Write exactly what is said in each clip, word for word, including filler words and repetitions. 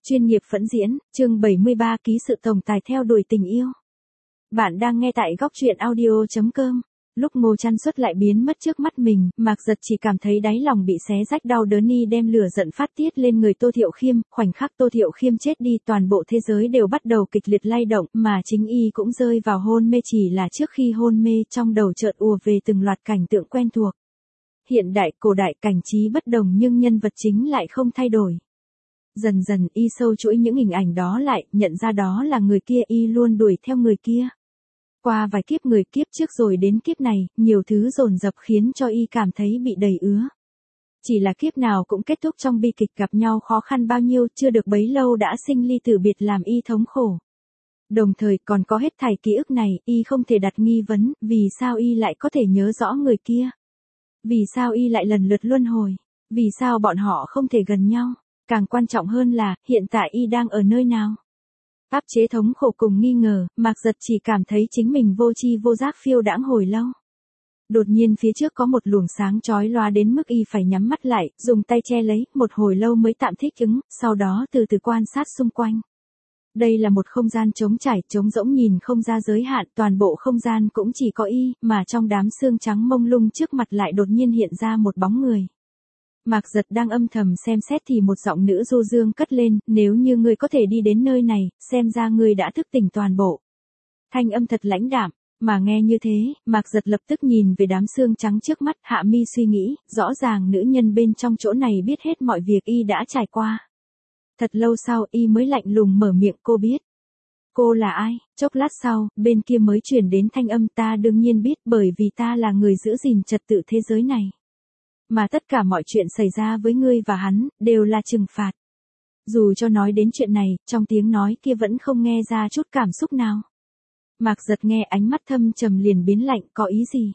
Chuyên nghiệp phẫn diễn, chương bảy mươi ba ký sự tổng tài theo đuổi tình yêu. Bạn đang nghe tại góc truyện audio chấm com. Lúc Ngô Trăn Xuất lại biến mất trước mắt mình, Mạc Giật chỉ cảm thấy đáy lòng bị xé rách đau đớn, y đem lửa giận phát tiết lên người Tô Thiệu Khiêm. Khoảnh khắc Tô Thiệu Khiêm chết đi, toàn bộ thế giới đều bắt đầu kịch liệt lay động, mà chính y cũng rơi vào hôn mê. Chỉ là trước khi hôn mê, trong đầu chợt ùa về từng loạt cảnh tượng quen thuộc. Hiện đại, cổ đại, cảnh trí bất đồng nhưng nhân vật chính lại không thay đổi. Dần dần y sâu chuỗi những hình ảnh đó lại, nhận ra đó là người kia, y luôn đuổi theo người kia. Qua vài kiếp người, kiếp trước rồi đến kiếp này, nhiều thứ dồn dập khiến cho y cảm thấy bị đầy ứa. Chỉ là kiếp nào cũng kết thúc trong bi kịch, gặp nhau khó khăn bao nhiêu, chưa được bấy lâu đã sinh ly tử biệt làm y thống khổ. Đồng thời còn có hết thảy ký ức này, y không thể đặt nghi vấn, vì sao y lại có thể nhớ rõ người kia? Vì sao y lại lần lượt luân hồi? Vì sao bọn họ không thể gần nhau? Càng quan trọng hơn là, hiện tại y đang ở nơi nào? Áp chế thống khổ cùng nghi ngờ, Mạc Giật chỉ cảm thấy chính mình vô tri vô giác phiêu đãng hồi lâu. Đột nhiên phía trước có một luồng sáng chói lóa đến mức y phải nhắm mắt lại, dùng tay che lấy, một hồi lâu mới tạm thích ứng, sau đó từ từ quan sát xung quanh. Đây là một không gian trống trải, trống rỗng nhìn không ra giới hạn, toàn bộ không gian cũng chỉ có y, mà trong đám sương trắng mông lung trước mặt lại đột nhiên hiện ra một bóng người. Mạc Giật đang âm thầm xem xét thì một giọng nữ du dương cất lên, nếu như ngươi có thể đi đến nơi này, xem ra ngươi đã thức tỉnh toàn bộ. Thanh âm thật lãnh đạm, mà nghe như thế, Mạc Giật lập tức nhìn về đám xương trắng trước mắt, hạ mi suy nghĩ, rõ ràng nữ nhân bên trong chỗ này biết hết mọi việc y đã trải qua. Thật lâu sau y mới lạnh lùng mở miệng, cô biết. Cô là ai? Chốc lát sau, bên kia mới truyền đến thanh âm, ta đương nhiên biết, bởi vì ta là người giữ gìn trật tự thế giới này. Mà tất cả mọi chuyện xảy ra với ngươi và hắn, đều là trừng phạt. Dù cho nói đến chuyện này, trong tiếng nói kia vẫn không nghe ra chút cảm xúc nào. Mạc Giật nghe ánh mắt thâm trầm liền biến lạnh, có ý gì?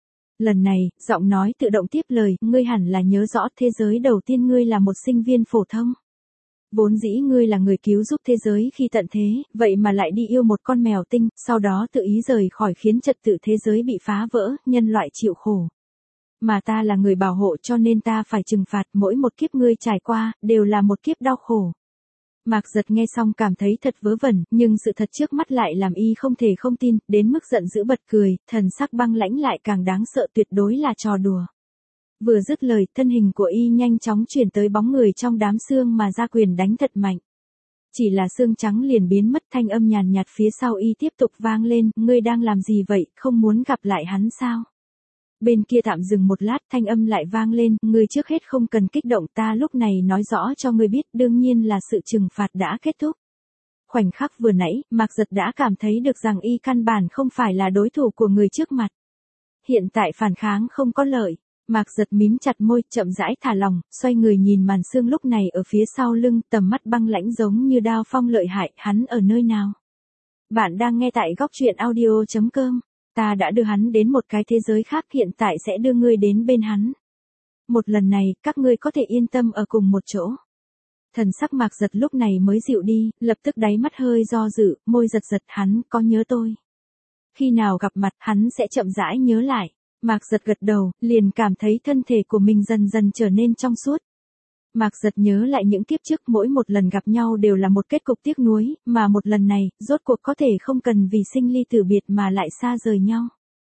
Lần này, giọng nói tự động tiếp lời, ngươi hẳn là nhớ rõ thế giới đầu tiên ngươi là một sinh viên phổ thông. Vốn dĩ ngươi là người cứu giúp thế giới khi tận thế, vậy mà lại đi yêu một con mèo tinh, sau đó tự ý rời khỏi khiến trật tự thế giới bị phá vỡ, nhân loại chịu khổ. Mà ta là người bảo hộ cho nên ta phải trừng phạt, mỗi một kiếp ngươi trải qua, đều là một kiếp đau khổ. Mạc Giật nghe xong cảm thấy thật vớ vẩn, nhưng sự thật trước mắt lại làm y không thể không tin, đến mức giận dữ bật cười, thần sắc băng lãnh lại càng đáng sợ, tuyệt đối là trò đùa. Vừa dứt lời, thân hình của y nhanh chóng chuyển tới bóng người trong đám xương mà ra quyền đánh thật mạnh. Chỉ là xương trắng liền biến mất, thanh âm nhàn nhạt phía sau y tiếp tục vang lên, ngươi đang làm gì vậy, không muốn gặp lại hắn sao? Bên kia tạm dừng một lát, thanh âm lại vang lên, ngươi trước hết không cần kích động, ta lúc này nói rõ cho ngươi biết, đương nhiên là sự trừng phạt đã kết thúc. Khoảnh khắc vừa nãy, Mạc Giật đã cảm thấy được rằng y căn bản không phải là đối thủ của người trước mặt. Hiện tại phản kháng không có lợi. Mạc Giật mím chặt môi, chậm rãi thả lòng, xoay người nhìn màn sương lúc này ở phía sau lưng, tầm mắt băng lãnh giống như đao phong lợi hại, hắn ở nơi nào? Bạn đang nghe tại góc truyện audio chấm com. Ta đã đưa hắn đến một cái thế giới khác, hiện tại sẽ đưa ngươi đến bên hắn. Một lần này, các ngươi có thể yên tâm ở cùng một chỗ. Thần sắc Mạc Giật lúc này mới dịu đi, lập tức đáy mắt hơi do dự, môi giật giật, hắn có nhớ tôi. Khi nào gặp mặt, hắn sẽ chậm rãi nhớ lại. Mạc Giật gật đầu, liền cảm thấy thân thể của mình dần dần trở nên trong suốt. Mạc Giật nhớ lại những kiếp trước, mỗi một lần gặp nhau đều là một kết cục tiếc nuối, mà một lần này, rốt cuộc có thể không cần vì sinh ly tử biệt mà lại xa rời nhau.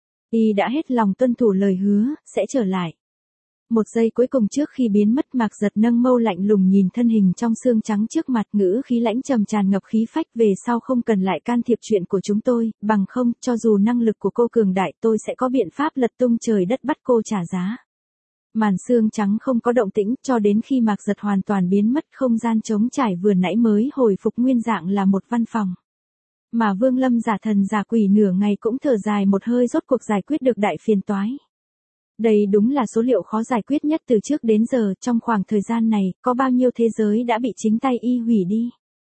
Y đã hết lòng tuân thủ lời hứa, sẽ trở lại. Một giây cuối cùng trước khi biến mất, Mạc Giật nâng mâu lạnh lùng nhìn thân hình trong xương trắng trước mặt, ngữ khí lãnh trầm tràn ngập khí phách, về sau không cần lại can thiệp chuyện của chúng tôi, bằng không, cho dù năng lực của cô cường đại, tôi sẽ có biện pháp lật tung trời đất bắt cô trả giá. Màn sương trắng không có động tĩnh, cho đến khi Mạc Giật hoàn toàn biến mất, không gian trống trải vừa nãy mới hồi phục nguyên dạng là một văn phòng. Mà Vương Lâm giả thần giả quỷ nửa ngày cũng thở dài một hơi, rốt cuộc giải quyết được đại phiền toái. Đây đúng là số liệu khó giải quyết nhất từ trước đến giờ, trong khoảng thời gian này, có bao nhiêu thế giới đã bị chính tay y hủy đi.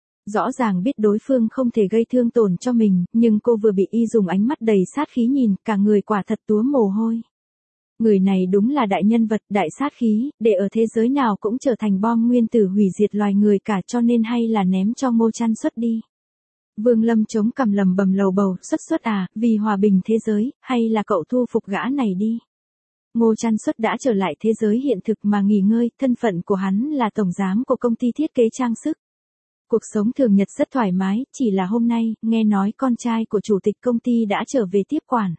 Rõ ràng biết đối phương không thể gây thương tổn cho mình, nhưng cô vừa bị y dùng ánh mắt đầy sát khí nhìn, cả người quả thật túa mồ hôi. Người này đúng là đại nhân vật, đại sát khí, để ở thế giới nào cũng trở thành bom nguyên tử hủy diệt loài người cả, cho nên hay là ném cho Ngô Trăn Xuất đi. Vương Lâm chống cằm lầm bầm lầu bầu, Xuất Xuất à, vì hòa bình thế giới, hay là cậu thu phục gã này đi. Ngô Trăn Xuất đã trở lại thế giới hiện thực mà nghỉ ngơi, thân phận của hắn là tổng giám của công ty thiết kế trang sức. Cuộc sống thường nhật rất thoải mái, chỉ là hôm nay, nghe nói con trai của chủ tịch công ty đã trở về tiếp quản.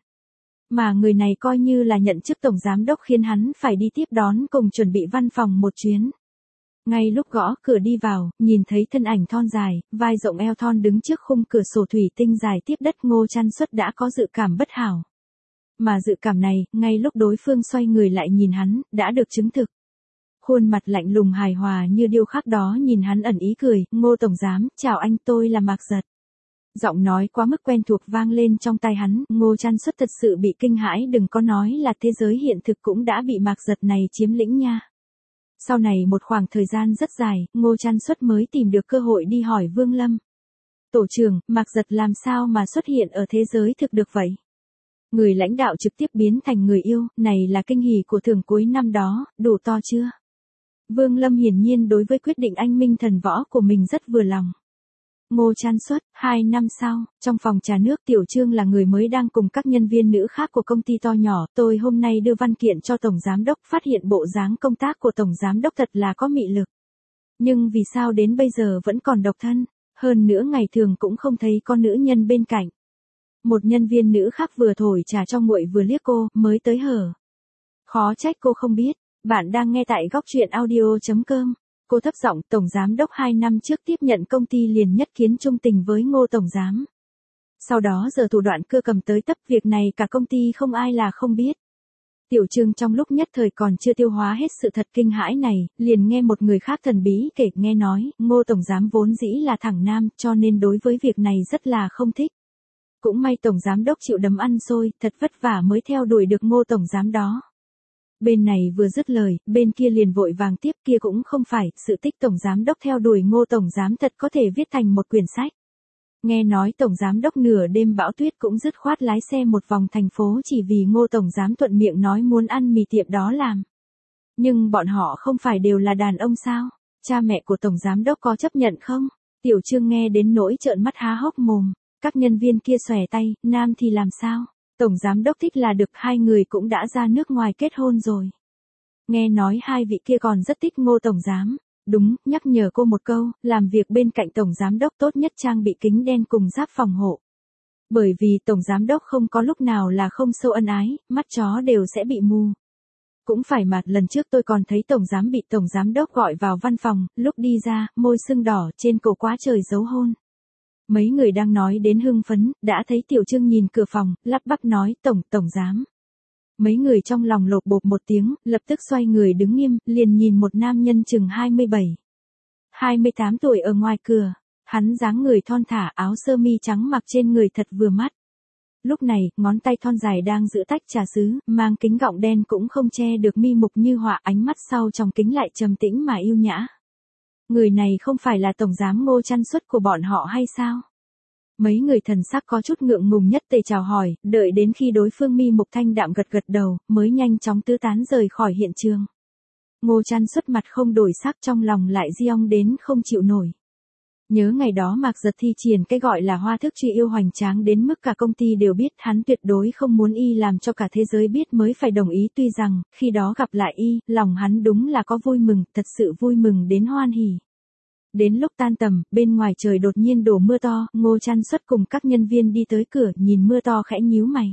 Mà người này coi như là nhận chức tổng giám đốc khiến hắn phải đi tiếp đón cùng chuẩn bị văn phòng một chuyến. Ngay lúc gõ cửa đi vào, nhìn thấy thân ảnh thon dài, vai rộng eo thon đứng trước khung cửa sổ thủy tinh dài tiếp đất, Ngô Trăn Xuất đã có dự cảm bất hảo. Mà dự cảm này, ngay lúc đối phương xoay người lại nhìn hắn, đã được chứng thực. Khuôn mặt lạnh lùng hài hòa như điêu khắc đó nhìn hắn ẩn ý cười, Ngô tổng giám, chào anh, tôi là Mạc Giật. Giọng nói quá mức quen thuộc vang lên trong tai hắn, Ngô Trăn Xuất thật sự bị kinh hãi, đừng có nói là thế giới hiện thực cũng đã bị Mạc Giật này chiếm lĩnh nha. Sau này một khoảng thời gian rất dài, Ngô Trăn Xuất mới tìm được cơ hội đi hỏi Vương Lâm. Tổ trưởng, Mạc Giật làm sao mà xuất hiện ở thế giới thực được vậy? Người lãnh đạo trực tiếp biến thành người yêu, này là kinh hỉ của thưởng cuối năm đó, đủ to chưa? Vương Lâm hiển nhiên đối với quyết định anh minh thần võ của mình rất vừa lòng. Ngô Trăn Xuất, hai năm sau, trong phòng trà nước, Tiểu Trương là người mới đang cùng các nhân viên nữ khác của công ty to nhỏ, tôi hôm nay đưa văn kiện cho Tổng Giám Đốc, phát hiện bộ dáng công tác của Tổng Giám Đốc thật là có mị lực. Nhưng vì sao đến bây giờ vẫn còn độc thân, hơn nữa ngày thường cũng không thấy con nữ nhân bên cạnh. Một nhân viên nữ khác vừa thổi trà cho nguội vừa liếc cô, mới tới hở. Khó trách cô không biết, bạn đang nghe tại góc truyện audio chấm com. Cô thấp giọng, Tổng Giám Đốc hai năm trước tiếp nhận công ty liền nhất kiến trung tình với Ngô Tổng Giám. Sau đó giờ thủ đoạn cưa cầm tới tấp, việc này cả công ty không ai là không biết. Tiểu Trương trong lúc nhất thời còn chưa tiêu hóa hết sự thật kinh hãi này, liền nghe một người khác thần bí kể, nghe nói, Ngô Tổng Giám vốn dĩ là thẳng nam, cho nên đối với việc này rất là không thích. Cũng may Tổng Giám Đốc chịu đấm ăn xôi, thật vất vả mới theo đuổi được Ngô Tổng Giám đó. Bên này vừa dứt lời, bên kia liền vội vàng tiếp, kia cũng không phải, sự tích Tổng Giám Đốc theo đuổi Ngô Tổng Giám thật có thể viết thành một quyển sách. Nghe nói Tổng Giám Đốc nửa đêm bão tuyết cũng dứt khoát lái xe một vòng thành phố chỉ vì Ngô Tổng Giám thuận miệng nói muốn ăn mì tiệm đó làm. Nhưng bọn họ không phải đều là đàn ông sao? Cha mẹ của Tổng Giám Đốc có chấp nhận không? Tiểu Trương nghe đến nỗi trợn mắt há hốc mồm. Các nhân viên kia xòe tay, nam thì làm sao? Tổng Giám Đốc thích là được, hai người cũng đã ra nước ngoài kết hôn rồi. Nghe nói hai vị kia còn rất thích Ngô Tổng Giám. Đúng, nhắc nhở cô một câu, làm việc bên cạnh Tổng Giám Đốc tốt nhất trang bị kính đen cùng giáp phòng hộ. Bởi vì Tổng Giám Đốc không có lúc nào là không sâu ân ái, mắt chó đều sẽ bị mù. Cũng phải mà, lần trước tôi còn thấy Tổng Giám bị Tổng Giám Đốc gọi vào văn phòng, lúc đi ra, môi sưng đỏ, trên cổ quá trời dấu hôn. Mấy người đang nói đến hưng phấn, đã thấy Tiểu Trương nhìn cửa phòng, lắp bắp nói, Tổng, Tổng Giám. Mấy người trong lòng lột bột một tiếng, lập tức xoay người đứng nghiêm, liền nhìn một nam nhân chừng hai mươi bảy, hai mươi tám tuổi ở ngoài cửa. Hắn dáng người thon thả, áo sơ mi trắng mặc trên người thật vừa mắt. Lúc này, ngón tay thon dài đang giữ tách trà sứ, mang kính gọng đen cũng không che được mi mục như họa, ánh mắt sau trong kính lại trầm tĩnh mà yêu nhã. Người này không phải là Tổng Giám Ngô Trăn Xuất của bọn họ hay sao? Mấy người thần sắc có chút ngượng ngùng nhất tề chào hỏi, đợi đến khi đối phương mi mục thanh đạm gật gật đầu, mới nhanh chóng tứ tán rời khỏi hiện trường. Ngô Trăn Xuất mặt không đổi sắc, trong lòng lại giông đến không chịu nổi. Nhớ ngày đó Mạc Giật thi triển cái gọi là hoa thức truy yêu hoành tráng đến mức cả công ty đều biết, hắn tuyệt đối không muốn y làm cho cả thế giới biết mới phải đồng ý, tuy rằng, khi đó gặp lại y, lòng hắn đúng là có vui mừng, thật sự vui mừng đến hoan hỉ. Đến lúc tan tầm, bên ngoài trời đột nhiên đổ mưa to, Ngô Trăn Xuất cùng các nhân viên đi tới cửa, nhìn mưa to khẽ nhíu mày.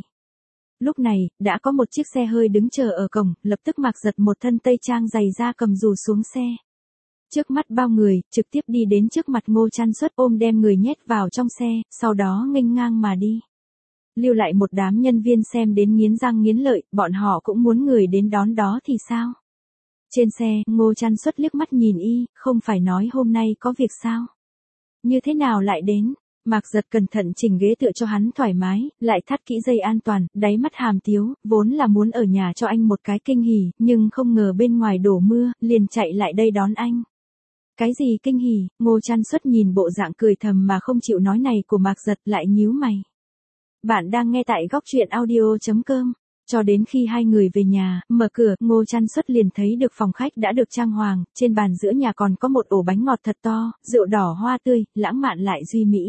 Lúc này, đã có một chiếc xe hơi đứng chờ ở cổng, lập tức Mạc Giật một thân tây trang giày da cầm dù xuống xe. Trước mắt bao người, trực tiếp đi đến trước mặt Ngô Trăn Xuất, ôm đem người nhét vào trong xe, sau đó nghênh ngang mà đi. Lưu lại một đám nhân viên xem đến nghiến răng nghiến lợi, bọn họ cũng muốn người đến đón đó thì sao? Trên xe, Ngô Trăn Xuất liếc mắt nhìn y, không phải nói hôm nay có việc sao? Như thế nào lại đến? Mạc Giật cẩn thận chỉnh ghế tựa cho hắn thoải mái, lại thắt kỹ dây an toàn, đáy mắt hàm tiếu, vốn là muốn ở nhà cho anh một cái kinh hỉ, nhưng không ngờ bên ngoài đổ mưa, liền chạy lại đây đón anh. Cái gì kinh hỉ? Ngô Trăn Xuất nhìn bộ dạng cười thầm mà không chịu nói này của Mạc Giật, lại nhíu mày. Bạn đang nghe tại góc truyện audio chấm com. Cho đến khi hai người về nhà, mở cửa, Ngô Trăn Xuất liền thấy được phòng khách đã được trang hoàng, trên bàn giữa nhà còn có một ổ bánh ngọt thật to, rượu đỏ hoa tươi, lãng mạn lại duy mỹ.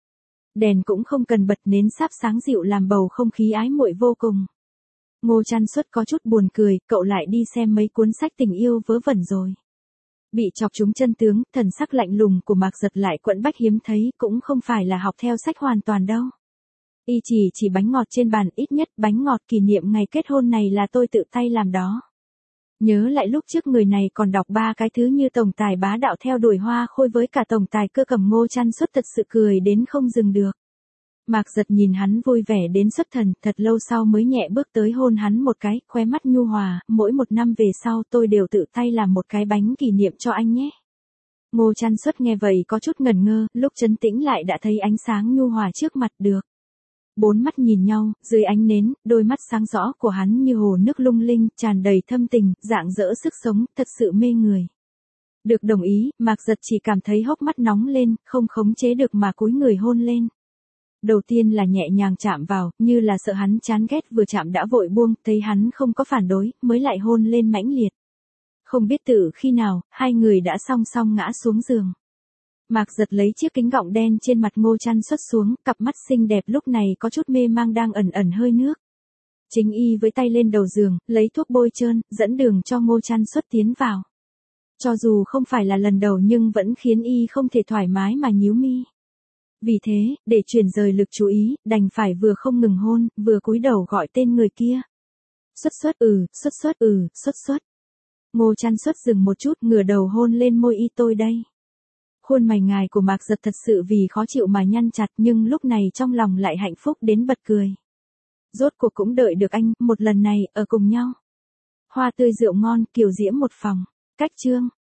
Đèn cũng không cần bật, nến sáp sáng dịu làm bầu không khí ái muội vô cùng. Ngô Trăn Xuất có chút buồn cười, cậu lại đi xem mấy cuốn sách tình yêu vớ vẩn rồi. Bị chọc trúng chân tướng, thần sắc lạnh lùng của Mạc Giật lại quẫn bách hiếm thấy, cũng không phải là học theo sách hoàn toàn đâu. Y chỉ chỉ bánh ngọt trên bàn, ít nhất bánh ngọt kỷ niệm ngày kết hôn này là tôi tự tay làm đó. Nhớ lại lúc trước người này còn đọc ba cái thứ như tổng tài bá đạo theo đuổi Hoa Khôi với cả tổng tài cơ cầm Ngô Trăn Xuất, thật sự cười đến không dừng được. Mạc Giật nhìn hắn vui vẻ đến xuất thần, thật lâu sau mới nhẹ bước tới hôn hắn một cái, khóe mắt nhu hòa, mỗi một năm về sau tôi đều tự tay làm một cái bánh kỷ niệm cho anh nhé. Ngô Trăn Xuất nghe vậy có chút ngẩn ngơ, lúc trấn tĩnh lại đã thấy ánh sáng nhu hòa trước mặt được. Bốn mắt nhìn nhau, dưới ánh nến, đôi mắt sáng rõ của hắn như hồ nước lung linh, tràn đầy thâm tình, rạng rỡ sức sống, thật sự mê người. Được đồng ý, Mạc Giật chỉ cảm thấy hốc mắt nóng lên, không khống chế được mà cúi người hôn lên. Đầu tiên là nhẹ nhàng chạm vào, như là sợ hắn chán ghét, vừa chạm đã vội buông, thấy hắn không có phản đối, mới lại hôn lên mãnh liệt. Không biết từ khi nào, hai người đã song song ngã xuống giường. Mạc Giật lấy chiếc kính gọng đen trên mặt Ngô Trăn Xuất xuống, cặp mắt xinh đẹp lúc này có chút mê mang đang ẩn ẩn hơi nước. Chính y với tay lên đầu giường, lấy thuốc bôi trơn, dẫn đường cho Ngô Trăn Xuất tiến vào. Cho dù không phải là lần đầu nhưng vẫn khiến y không thể thoải mái mà nhíu mi. Vì thế, để chuyển rời lực chú ý, đành phải vừa không ngừng hôn, vừa cúi đầu gọi tên người kia. Xuất Xuất, ừ, Xuất Xuất, ừ, Xuất Xuất. Ngô Trăn Xuất dừng một chút, ngửa đầu hôn lên môi y. Tôi đây. Khuôn mày ngài của Mạc Giật thật sự vì khó chịu mà nhăn chặt, nhưng lúc này trong lòng lại hạnh phúc đến bật cười. Rốt cuộc cũng đợi được anh, một lần này, ở cùng nhau. Hoa tươi rượu ngon, kiều diễm một phòng. Cách chương.